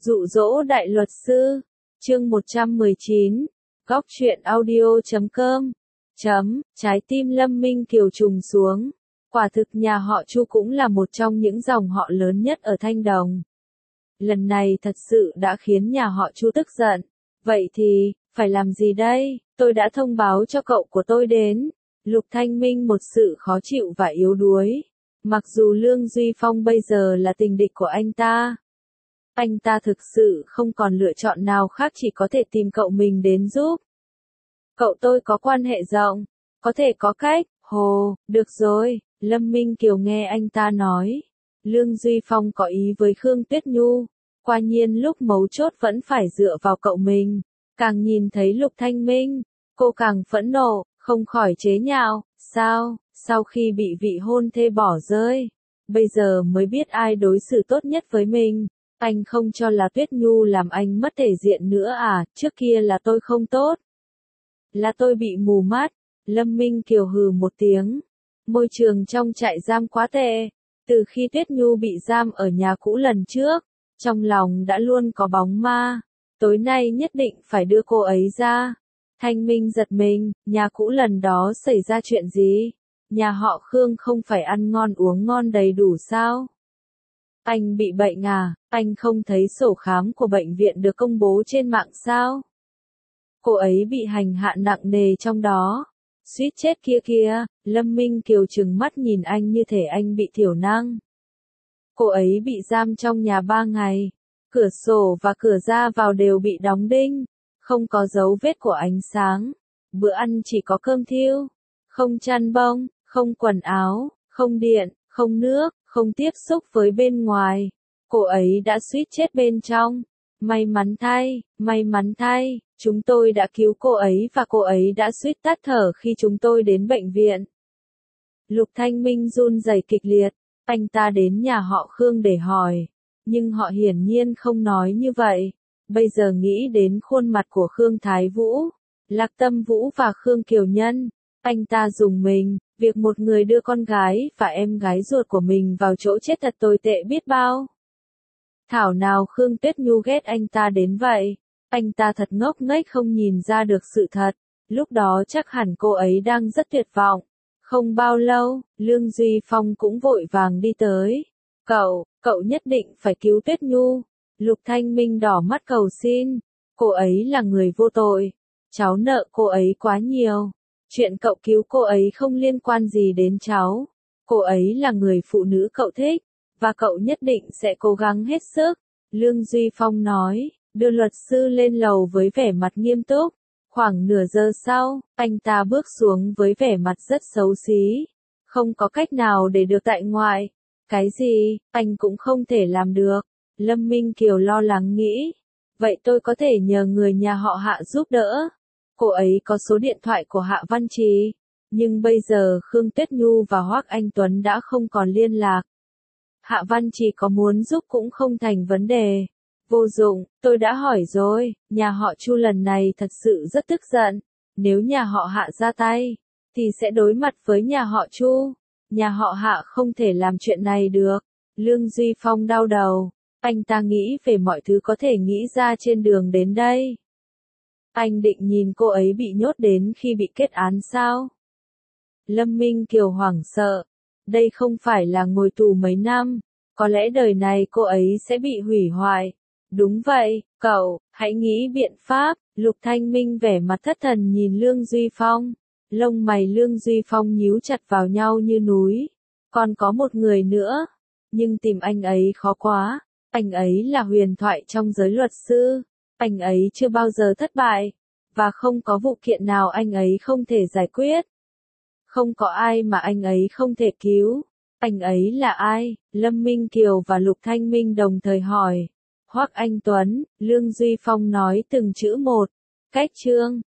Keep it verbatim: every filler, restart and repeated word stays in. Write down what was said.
Dụ dỗ đại luật sư, chương một trăm mười chín, góc truyện audio chấm com, chấm, trái tim Lâm Minh Kiều trùng xuống. Quả thực nhà họ Chu cũng là một trong những dòng họ lớn nhất ở Thanh Đồng. Lần này thật sự đã khiến nhà họ Chu tức giận. Vậy thì, phải làm gì đây? Tôi đã thông báo cho cậu của tôi đến. Lục Thanh Minh một sự khó chịu và yếu đuối. Mặc dù Lương Duy Phong bây giờ là tình địch của anh ta. Anh ta thực sự không còn lựa chọn nào khác, chỉ có thể tìm cậu mình đến giúp. Cậu tôi có quan hệ rộng, có thể có cách. Hồ, được rồi, Lâm Minh Kiều nghe anh ta nói. Lương Duy Phong có ý với Khương Tuyết Nhu. Quả nhiên lúc mấu chốt vẫn phải dựa vào cậu mình. Càng nhìn thấy Lục Thanh Minh, cô càng phẫn nộ, không khỏi chế nhạo. Sao, sau khi bị vị hôn thê bỏ rơi, bây giờ mới biết ai đối xử tốt nhất với mình. Anh không cho là Tuyết Nhu làm anh mất thể diện nữa à? Trước kia là tôi không tốt, là tôi bị mù mắt. Lâm Minh Kiều hừ một tiếng. Môi trường trong trại giam quá tệ. Từ khi Tuyết Nhu bị giam ở nhà cũ lần trước, trong lòng đã luôn có bóng ma. Tối nay nhất định phải đưa cô ấy ra. Thanh Minh giật mình, nhà cũ lần đó xảy ra chuyện gì? Nhà họ Khương không phải ăn ngon uống ngon đầy đủ sao? Anh bị bệnh à? Anh không thấy sổ khám của bệnh viện được công bố trên mạng sao? Cô ấy bị hành hạ nặng nề trong đó. Suýt chết kia kia. Lâm Minh Kiều trừng mắt nhìn anh như thể anh bị thiểu năng. Cô ấy bị giam trong nhà ba ngày. Cửa sổ và cửa ra vào đều bị đóng đinh. Không có dấu vết của ánh sáng. Bữa ăn chỉ có cơm thiêu. Không chăn bông, không quần áo, không điện, không nước, không tiếp xúc với bên ngoài. Cô ấy đã suýt chết bên trong. May mắn thay, may mắn thay, chúng tôi đã cứu cô ấy và cô ấy đã suýt tắt thở khi chúng tôi đến bệnh viện. Lục Thanh Minh run rẩy kịch liệt. Anh ta đến nhà họ Khương để hỏi. Nhưng họ hiển nhiên không nói như vậy. Bây giờ nghĩ đến khuôn mặt của Khương Thái Vũ, Lạc Tâm Vũ và Khương Kiều Nhân. Anh ta dùng mình, việc một người đưa con gái và em gái ruột của mình vào chỗ chết thật tồi tệ biết bao. Thảo nào Khương Tuyết Nhu ghét anh ta đến vậy. Anh ta thật ngốc nghếch không nhìn ra được sự thật. Lúc đó chắc hẳn cô ấy đang rất tuyệt vọng. Không bao lâu, Lương Duy Phong cũng vội vàng đi tới. Cậu, cậu nhất định phải cứu Tuyết Nhu. Lục Thanh Minh đỏ mắt cầu xin. Cô ấy là người vô tội. Cháu nợ cô ấy quá nhiều. Chuyện cậu cứu cô ấy không liên quan gì đến cháu. Cô ấy là người phụ nữ cậu thích. Và cậu nhất định sẽ cố gắng hết sức. Lương Duy Phong nói, đưa luật sư lên lầu với vẻ mặt nghiêm túc. Khoảng nửa giờ sau, anh ta bước xuống với vẻ mặt rất xấu xí. Không có cách nào để được tại ngoại. Cái gì, anh cũng không thể làm được. Lâm Minh Kiều lo lắng nghĩ. Vậy tôi có thể nhờ người nhà họ Hạ giúp đỡ. Cô ấy có số điện thoại của Hạ Văn Trì. Nhưng bây giờ Khương Tuyết Nhu và Hoắc Anh Tuấn đã không còn liên lạc. Hạ Văn Trì có muốn giúp cũng không thành vấn đề. Vô dụng, tôi đã hỏi rồi, nhà họ Chu lần này thật sự rất tức giận. Nếu nhà họ Hạ ra tay, thì sẽ đối mặt với nhà họ Chu. Nhà họ Hạ không thể làm chuyện này được. Lương Duy Phong đau đầu. Anh ta nghĩ về mọi thứ có thể nghĩ ra trên đường đến đây. Anh định nhìn cô ấy bị nhốt đến khi bị kết án sao? Lâm Minh Kiều hoảng sợ. Đây không phải là ngồi tù mấy năm. Có lẽ đời này cô ấy sẽ bị hủy hoại. Đúng vậy, cậu, hãy nghĩ biện pháp. Lục Thanh Minh vẻ mặt thất thần nhìn Lương Duy Phong. Lông mày Lương Duy Phong nhíu chặt vào nhau như núi. Còn có một người nữa. Nhưng tìm anh ấy khó quá. Anh ấy là huyền thoại trong giới luật sư. Anh ấy chưa bao giờ thất bại. Và không có vụ kiện nào anh ấy không thể giải quyết. Không có ai mà anh ấy không thể cứu. Anh ấy là ai? Lâm Minh Kiều và Lục Thanh Minh đồng thời hỏi. Hoắc Anh Tuấn, Lương Duy Phong nói từng chữ một. Cách Trương,